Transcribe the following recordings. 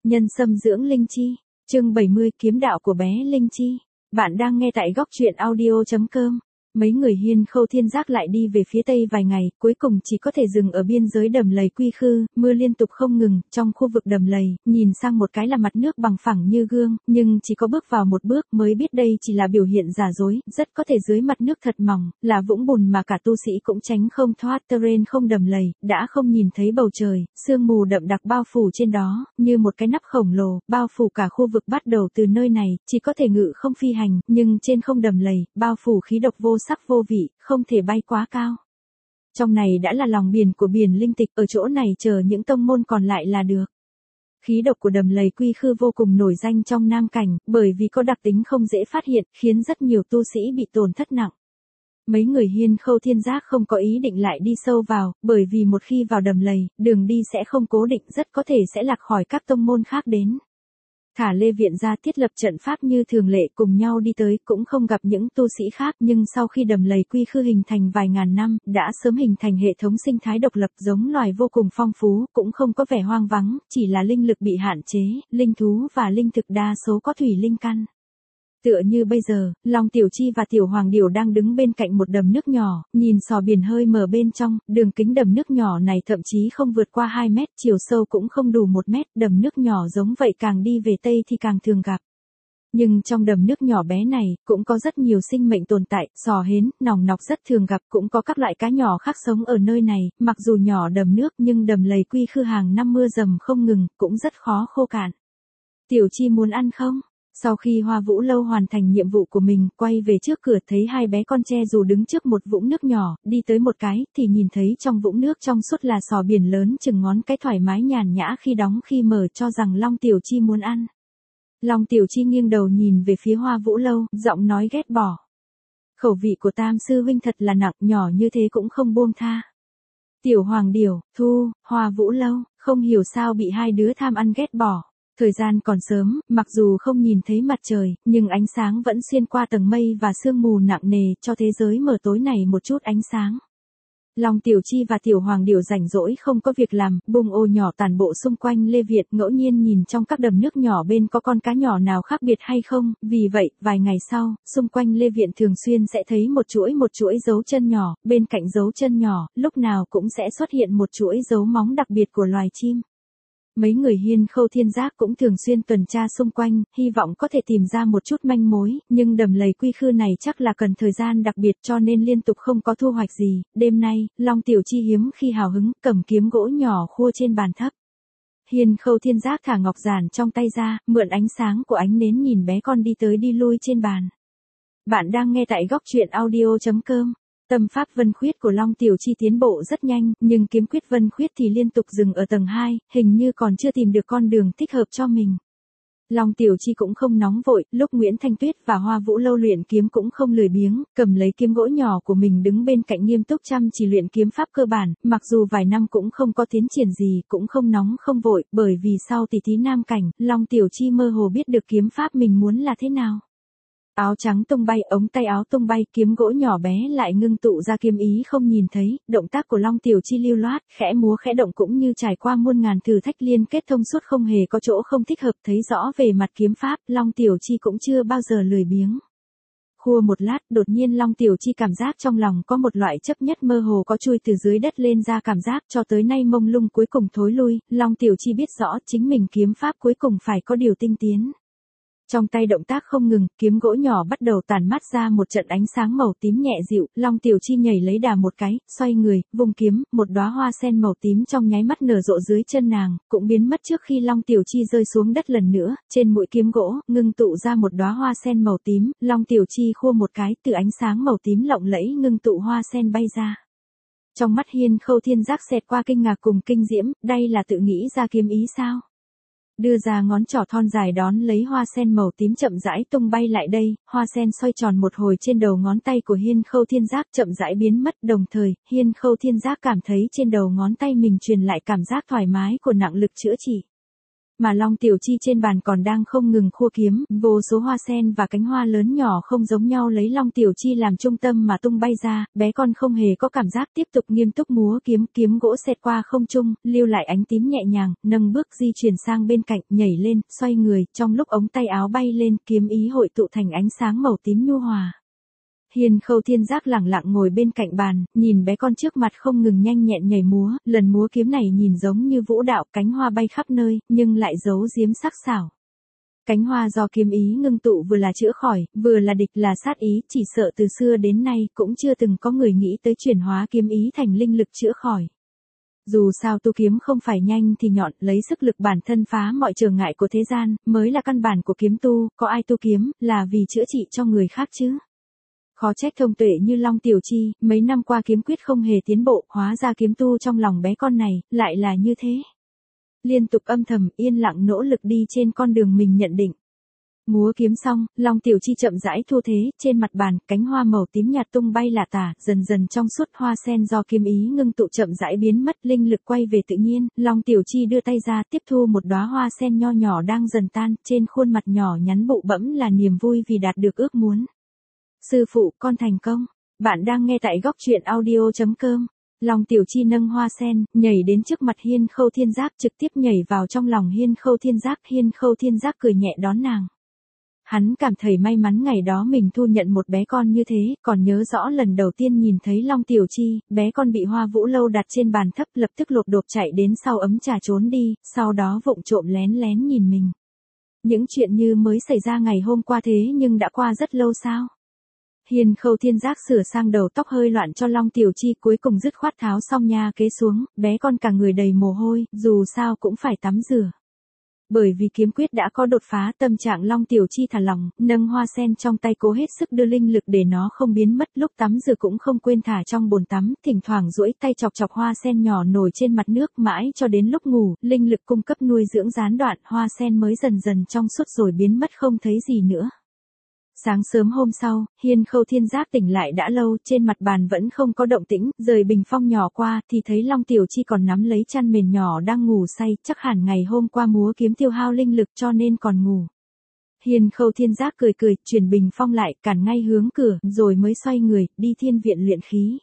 Nhân xâm dưỡng linh chi. Chương 70 kiếm đạo của bé linh chi. Bạn đang nghe tại góc truyện audio.com. Mấy người Hiên Khâu Thiên Giác lại đi về phía tây vài ngày, cuối cùng chỉ có thể dừng ở biên giới đầm lầy Quy Khư, mưa liên tục không ngừng, trong khu vực đầm lầy, nhìn sang một cái là mặt nước bằng phẳng như gương, nhưng chỉ có bước vào một bước mới biết đây chỉ là biểu hiện giả dối, rất có thể dưới mặt nước thật mỏng, là vũng bùn mà cả tu sĩ cũng tránh không thoát. Terrain không đầm lầy, đã không nhìn thấy bầu trời, sương mù đậm đặc bao phủ trên đó, như một cái nắp khổng lồ, bao phủ cả khu vực. Bắt đầu từ nơi này, chỉ có thể ngự không phi hành, nhưng trên không đầm lầy, bao phủ khí độc vô sắc vô vị, không thể bay quá cao. Trong này đã là lòng biển của biển linh tịch, ở chỗ này chờ những tông môn còn lại là được. Khí độc của đầm lầy Quy Khư vô cùng nổi danh trong Nam Cảnh, bởi vì có đặc tính không dễ phát hiện, khiến rất nhiều tu sĩ bị tổn thất nặng. Mấy người Hiên Khâu Thiên Giác không có ý định lại đi sâu vào, bởi vì một khi vào đầm lầy, đường đi sẽ không cố định, rất có thể sẽ lạc khỏi các tông môn khác đến. Thả Lê Viện ra thiết lập trận pháp như thường lệ cùng nhau đi tới, cũng không gặp những tu sĩ khác, nhưng sau khi đầm lầy Quy Khư hình thành vài ngàn năm, đã sớm hình thành hệ thống sinh thái độc lập, giống loài vô cùng phong phú, cũng không có vẻ hoang vắng, chỉ là linh lực bị hạn chế, linh thú và linh thực đa số có thủy linh căn. Tựa như bây giờ, Long Tiểu Chi và Tiểu Hoàng Điểu đang đứng bên cạnh một đầm nước nhỏ, nhìn sò biển hơi mờ bên trong, đường kính đầm nước nhỏ này thậm chí không vượt qua 2 mét, chiều sâu cũng không đủ 1 mét, đầm nước nhỏ giống vậy càng đi về Tây thì càng thường gặp. Nhưng trong đầm nước nhỏ bé này, cũng có rất nhiều sinh mệnh tồn tại, sò hến, nòng nọc rất thường gặp, cũng có các loại cá nhỏ khác sống ở nơi này, mặc dù nhỏ đầm nước nhưng đầm lầy Quy Khư hàng năm mưa dầm không ngừng, cũng rất khó khô cạn. Tiểu Chi muốn ăn không? Sau khi Hoa Vũ Lâu hoàn thành nhiệm vụ của mình, quay về trước cửa thấy hai bé con tre dù đứng trước một vũng nước nhỏ, đi tới một cái, thì nhìn thấy trong vũng nước trong suốt là sò biển lớn chừng ngón cái thoải mái nhàn nhã khi đóng khi mở, cho rằng Long Tiểu Chi muốn ăn. Long Tiểu Chi nghiêng đầu nhìn về phía Hoa Vũ Lâu, giọng nói ghét bỏ. Khẩu vị của Tam sư huynh thật là nặng, nhỏ như thế cũng không buông tha. Tiểu Hoàng Điểu, Thu, Hoa Vũ Lâu, không hiểu sao bị hai đứa tham ăn ghét bỏ. Thời gian còn sớm, mặc dù không nhìn thấy mặt trời, nhưng ánh sáng vẫn xuyên qua tầng mây và sương mù nặng nề, cho thế giới mờ tối này một chút ánh sáng. Long Tiểu Chi và Tiểu Hoàng Điểu rảnh rỗi không có việc làm, bung ô nhỏ tản bộ xung quanh Lê Việt, ngẫu nhiên nhìn trong các đầm nước nhỏ bên có con cá nhỏ nào khác biệt hay không, vì vậy, vài ngày sau, xung quanh Lê Viện thường xuyên sẽ thấy một chuỗi dấu chân nhỏ, bên cạnh dấu chân nhỏ, lúc nào cũng sẽ xuất hiện một chuỗi dấu móng đặc biệt của loài chim. Mấy người Hiên Khâu Thiên Giác cũng thường xuyên tuần tra xung quanh, hy vọng có thể tìm ra một chút manh mối, nhưng đầm lầy Quy Khư này chắc là cần thời gian đặc biệt cho nên liên tục không có thu hoạch gì. Đêm nay, Long Tiểu Chi hiếm khi hào hứng, cầm kiếm gỗ nhỏ khua trên bàn thấp. Hiên Khâu Thiên Giác thả ngọc giản trong tay ra, mượn ánh sáng của ánh nến nhìn bé con đi tới đi lui trên bàn. Bạn đang nghe tại góc truyện audio.com. Tâm pháp Vân Khuyết của Long Tiểu Chi tiến bộ rất nhanh, nhưng kiếm quyết Vân Khuyết thì liên tục dừng ở tầng 2, hình như còn chưa tìm được con đường thích hợp cho mình. Long Tiểu Chi cũng không nóng vội, lúc Nguyễn Thanh Tuyết và Hoa Vũ Lâu luyện kiếm cũng không lười biếng, cầm lấy kiếm gỗ nhỏ của mình đứng bên cạnh nghiêm túc chăm chỉ luyện kiếm pháp cơ bản, mặc dù vài năm cũng không có tiến triển gì, cũng không nóng không vội, bởi vì sau tỷ thí Nam Cảnh, Long Tiểu Chi mơ hồ biết được kiếm pháp mình muốn là thế nào. Áo trắng tung bay, ống tay áo tung bay, kiếm gỗ nhỏ bé lại ngưng tụ ra kiếm ý không nhìn thấy, động tác của Long Tiểu Chi lưu loát, khẽ múa khẽ động cũng như trải qua muôn ngàn thử thách liên kết thông suốt, không hề có chỗ không thích hợp. Thấy rõ về mặt kiếm pháp, Long Tiểu Chi cũng chưa bao giờ lười biếng. Khua một lát, đột nhiên Long Tiểu Chi cảm giác trong lòng có một loại chấp nhất mơ hồ có chui từ dưới đất lên ra, cảm giác cho tới nay mông lung cuối cùng thối lui. Long Tiểu Chi biết rõ chính mình kiếm pháp cuối cùng phải có điều tinh tiến. Trong tay động tác không ngừng, kiếm gỗ nhỏ bắt đầu tản mát ra một trận ánh sáng màu tím nhẹ dịu, Long Tiểu Chi nhảy lấy đà một cái, xoay người, vùng kiếm, một đóa hoa sen màu tím trong nháy mắt nở rộ dưới chân nàng, cũng biến mất trước khi Long Tiểu Chi rơi xuống đất lần nữa, trên mũi kiếm gỗ, ngưng tụ ra một đóa hoa sen màu tím, Long Tiểu Chi khua một cái, từ ánh sáng màu tím lộng lẫy ngưng tụ hoa sen bay ra. Trong mắt Hiên Khâu Thiên Giác xẹt qua kinh ngạc cùng kinh diễm, đây là tự nghĩ ra kiếm ý sao? Đưa ra ngón trỏ thon dài đón lấy hoa sen màu tím chậm rãi tung bay lại đây, hoa sen xoay tròn một hồi trên đầu ngón tay của Hiên Khâu Thiên Giác chậm rãi biến mất, đồng thời, Hiên Khâu Thiên Giác cảm thấy trên đầu ngón tay mình truyền lại cảm giác thoải mái của nặng lực chữa trị. Mà Long Tiểu Chi trên bàn còn đang không ngừng khua kiếm, vô số hoa sen và cánh hoa lớn nhỏ không giống nhau lấy Long Tiểu Chi làm trung tâm mà tung bay ra, bé con không hề có cảm giác, tiếp tục nghiêm túc múa kiếm, kiếm gỗ xẹt qua không trung, lưu lại ánh tím nhẹ nhàng, nâng bước di chuyển sang bên cạnh, nhảy lên, xoay người, trong lúc ống tay áo bay lên, kiếm ý hội tụ thành ánh sáng màu tím nhu hòa. Hiên Khâu Thiên Giác lẳng lặng ngồi bên cạnh bàn, nhìn bé con trước mặt không ngừng nhanh nhẹn nhảy múa, lần múa kiếm này nhìn giống như vũ đạo, cánh hoa bay khắp nơi, nhưng lại giấu giếm sắc sảo. Cánh hoa do kiếm ý ngưng tụ vừa là chữa khỏi, vừa là địch là sát ý, chỉ sợ từ xưa đến nay cũng chưa từng có người nghĩ tới chuyển hóa kiếm ý thành linh lực chữa khỏi. Dù sao tu kiếm không phải nhanh thì nhọn, lấy sức lực bản thân phá mọi trở ngại của thế gian, mới là căn bản của kiếm tu, có ai tu kiếm, là vì chữa trị cho người khác chứ. Khó trách thông tuệ như Long Tiểu Chi, mấy năm qua kiếm quyết không hề tiến bộ, hóa ra kiếm tu trong lòng bé con này, lại là như thế. Liên tục âm thầm, yên lặng nỗ lực đi trên con đường mình nhận định. Múa kiếm xong, Long Tiểu Chi chậm rãi thu thế, trên mặt bàn, cánh hoa màu tím nhạt tung bay lả tả, dần dần trong suốt hoa sen do kiếm ý ngưng tụ chậm rãi biến mất, linh lực quay về tự nhiên, Long Tiểu Chi đưa tay ra, tiếp thu một đóa hoa sen nho nhỏ đang dần tan, trên khuôn mặt nhỏ nhắn bụ bẫm là niềm vui vì đạt được ước muốn. Sư phụ, con thành công. Bạn đang nghe tại góc truyện audio.com. Long Tiểu Chi nâng hoa sen, nhảy đến trước mặt Hiên Khâu Thiên Giác, trực tiếp nhảy vào trong lòng Hiên Khâu Thiên Giác. Hiên Khâu Thiên Giác cười nhẹ đón nàng. Hắn cảm thấy may mắn ngày đó mình thu nhận một bé con như thế, còn nhớ rõ lần đầu tiên nhìn thấy Long Tiểu Chi, bé con bị Hoa Vũ Lâu đặt trên bàn thấp, lập tức lột đột chạy đến sau ấm trà trốn đi, sau đó vụng trộm lén lén nhìn mình. Những chuyện như mới xảy ra ngày hôm qua thế nhưng đã qua rất lâu sao? Hiên Khâu Thiên Giác sửa sang đầu tóc hơi loạn cho Long Tiểu Chi, cuối cùng dứt khoát tháo xong nha kế xuống, bé con cả người đầy mồ hôi, dù sao cũng phải tắm rửa. Bởi vì kiếm quyết đã có đột phá, tâm trạng Long Tiểu Chi thả lỏng, nâng hoa sen trong tay cố hết sức đưa linh lực để nó không biến mất, lúc tắm rửa cũng không quên thả trong bồn tắm, thỉnh thoảng duỗi tay chọc chọc hoa sen nhỏ nổi trên mặt nước, mãi cho đến lúc ngủ, linh lực cung cấp nuôi dưỡng gián đoạn, hoa sen mới dần dần trong suốt rồi biến mất không thấy gì nữa. Sáng sớm hôm sau, Hiên Khâu Thiên Giác tỉnh lại đã lâu, trên mặt bàn vẫn không có động tĩnh, rời bình phong nhỏ qua thì thấy Long Tiểu Chi còn nắm lấy chăn mền nhỏ đang ngủ say, chắc hẳn ngày hôm qua múa kiếm tiêu hao linh lực cho nên còn ngủ. Hiên Khâu Thiên Giác cười cười, chuyển bình phong lại, cản ngay hướng cửa, rồi mới xoay người, đi thiên viện luyện khí.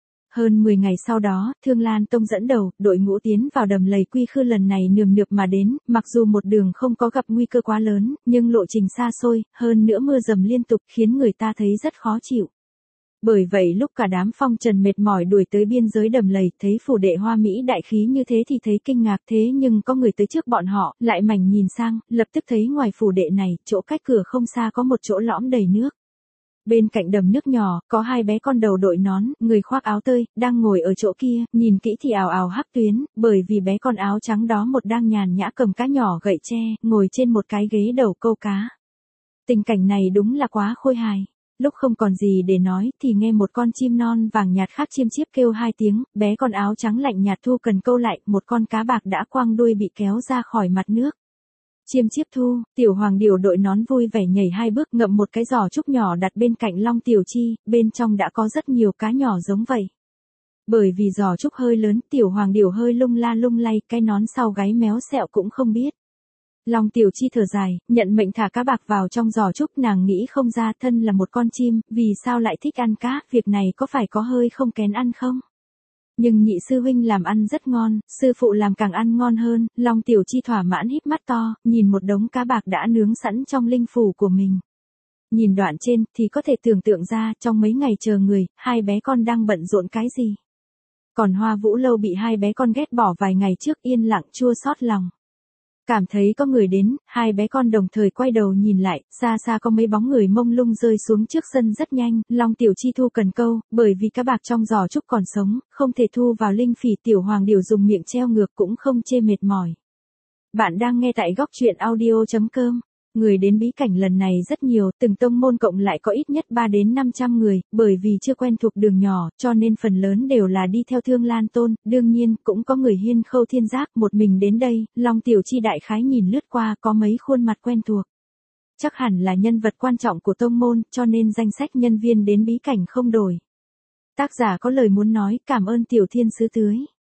Hơn 10 ngày sau đó, Thương Lan Tông dẫn đầu, đội ngũ tiến vào đầm lầy Quy Khư lần này nườm nượp mà đến, mặc dù một đường không có gặp nguy cơ quá lớn, nhưng lộ trình xa xôi, hơn nữa mưa dầm liên tục khiến người ta thấy rất khó chịu. Bởi vậy lúc cả đám phong trần mệt mỏi đuổi tới biên giới đầm lầy, thấy phủ đệ hoa mỹ đại khí như thế thì thấy kinh ngạc, thế nhưng có người tới trước bọn họ, lại mảnh nhìn sang, lập tức thấy ngoài phủ đệ này, chỗ cách cửa không xa có một chỗ lõm đầy nước. Bên cạnh đầm nước nhỏ, có hai bé con đầu đội nón, người khoác áo tơi, đang ngồi ở chỗ kia, nhìn kỹ thì ào ào hắc tuyến, bởi vì bé con áo trắng đó một đang nhàn nhã cầm cá nhỏ gậy tre, ngồi trên một cái ghế đầu câu cá. Tình cảnh này đúng là quá khôi hài. Lúc không còn gì để nói, thì nghe một con chim non vàng nhạt khác chiêm chiếp kêu hai tiếng, bé con áo trắng lạnh nhạt thu cần câu lại, một con cá bạc đã quăng đuôi bị kéo ra khỏi mặt nước. Chiêm chiếp thu, tiểu hoàng điểu đội nón vui vẻ nhảy hai bước ngậm một cái giỏ trúc nhỏ đặt bên cạnh Long Tiểu Chi, bên trong đã có rất nhiều cá nhỏ giống vậy. Bởi vì giỏ trúc hơi lớn, tiểu hoàng điểu hơi lung la lung lay, cái nón sau gáy méo xẹo cũng không biết. Long Tiểu Chi thở dài, nhận mệnh thả cá bạc vào trong giỏ trúc, nàng nghĩ không ra thân là một con chim, vì sao lại thích ăn cá, việc này có phải có hơi không kén ăn không? Nhưng nhị sư huynh làm ăn rất ngon, sư phụ làm càng ăn ngon hơn, Long Tiểu Chi thỏa mãn híp mắt to, nhìn một đống cá bạc đã nướng sẵn trong linh phủ của mình. Nhìn đoạn trên thì có thể tưởng tượng ra trong mấy ngày chờ người, hai bé con đang bận rộn cái gì. Còn Hoa Vũ Lâu bị hai bé con ghét bỏ vài ngày trước yên lặng chua xót lòng. Cảm thấy có người đến, hai bé con đồng thời quay đầu nhìn lại, xa xa có mấy bóng người mông lung rơi xuống trước sân rất nhanh, Long Tiểu Chi thu cần câu, bởi vì cá bạc trong giỏ trúc còn sống, không thể thu vào linh phỉ, tiểu hoàng điểu dùng miệng treo ngược cũng không chê mệt mỏi. Bạn đang nghe tại góc truyện audio.com. Người đến bí cảnh lần này rất nhiều, từng tông môn cộng lại có ít nhất 3 đến 500 người, bởi vì chưa quen thuộc đường nhỏ, cho nên phần lớn đều là đi theo Thương Lan Tôn, đương nhiên, cũng có người Hiên Khâu Thiên Giác, một mình đến đây, Long Tiểu Chi đại khái nhìn lướt qua có mấy khuôn mặt quen thuộc. Chắc hẳn là nhân vật quan trọng của tông môn, cho nên danh sách nhân viên đến bí cảnh không đổi. Tác giả có lời muốn nói, cảm ơn Tiểu Thiên Sứ Tưới.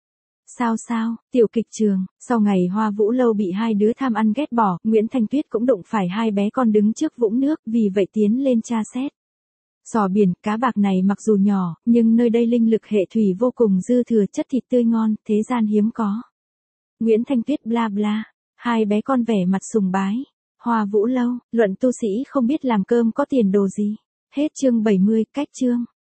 Sao, tiểu kịch trường, sau ngày Hoa Vũ Lâu bị hai đứa tham ăn ghét bỏ, Nguyễn Thanh Tuyết cũng đụng phải hai bé con đứng trước vũng nước, vì vậy tiến lên tra xét. Sò biển, cá bạc này mặc dù nhỏ, nhưng nơi đây linh lực hệ thủy vô cùng dư thừa, chất thịt tươi ngon, thế gian hiếm có. Nguyễn Thanh Tuyết bla bla, hai bé con vẻ mặt sùng bái. Hoa Vũ Lâu, luận tu sĩ không biết làm cơm có tiền đồ gì. Hết chương 70, cách chương.